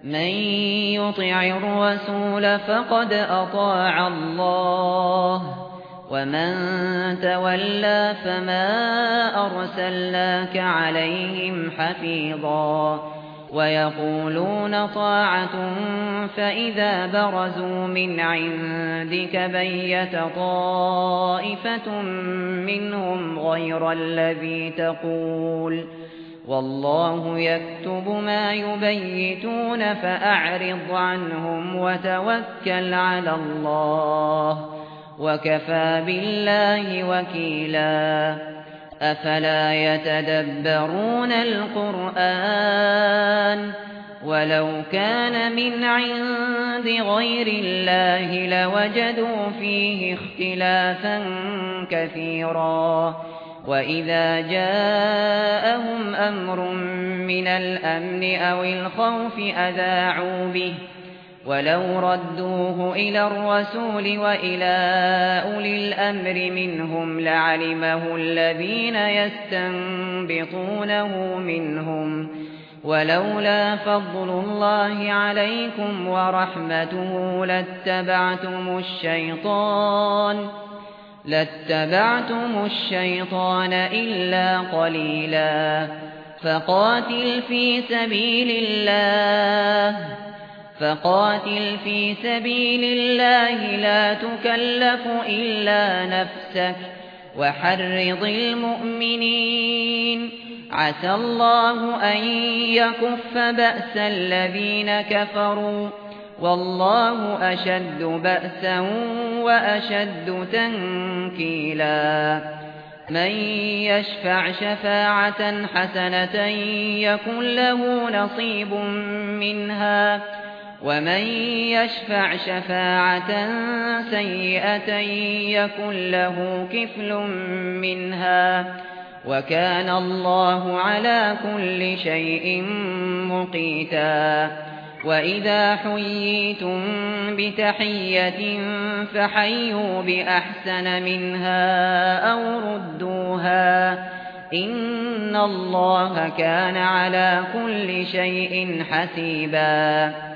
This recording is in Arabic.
من يطع الرسول فقد أطاع الله ومن تولى فما أرسلناك عليهم حفيظا ويقولون طاعة فإذا برزوا من عندك بيت طائفة منهم غير الذي تقول والله يكتب ما يبيتون فأعرض عنهم وتوكل على الله وكفى بالله وكيلا أفلا يتدبرون القرآن ولو كان من عند غير الله لوجدوا فيه اختلافا كثيرا وإذا جاءهم أمر من الأمن أو الخوف أذاعوا به ولو ردوه إلى الرسول وإلى أولي الأمر منهم لعلمه الذين يستنبطونه منهم ولولا فضل الله عليكم ورحمته لاتبعتم الشيطان إلا قليلا فقاتل في سبيل الله لا تكلف إلا نفسك وحرض المؤمنين عسى الله أن يكف بأس الذين كفروا والله أشد بأسا وأشد تنكيلا من يشفع شفاعة حسنة يكن له نصيب منها ومن يشفع شفاعة سيئة يكن له كفل منها وكان الله على كل شيء مقيتا وإذا حييتم بتحية فحيوا بأحسن منها أو ردوها إن الله كان على كل شيء حسيبا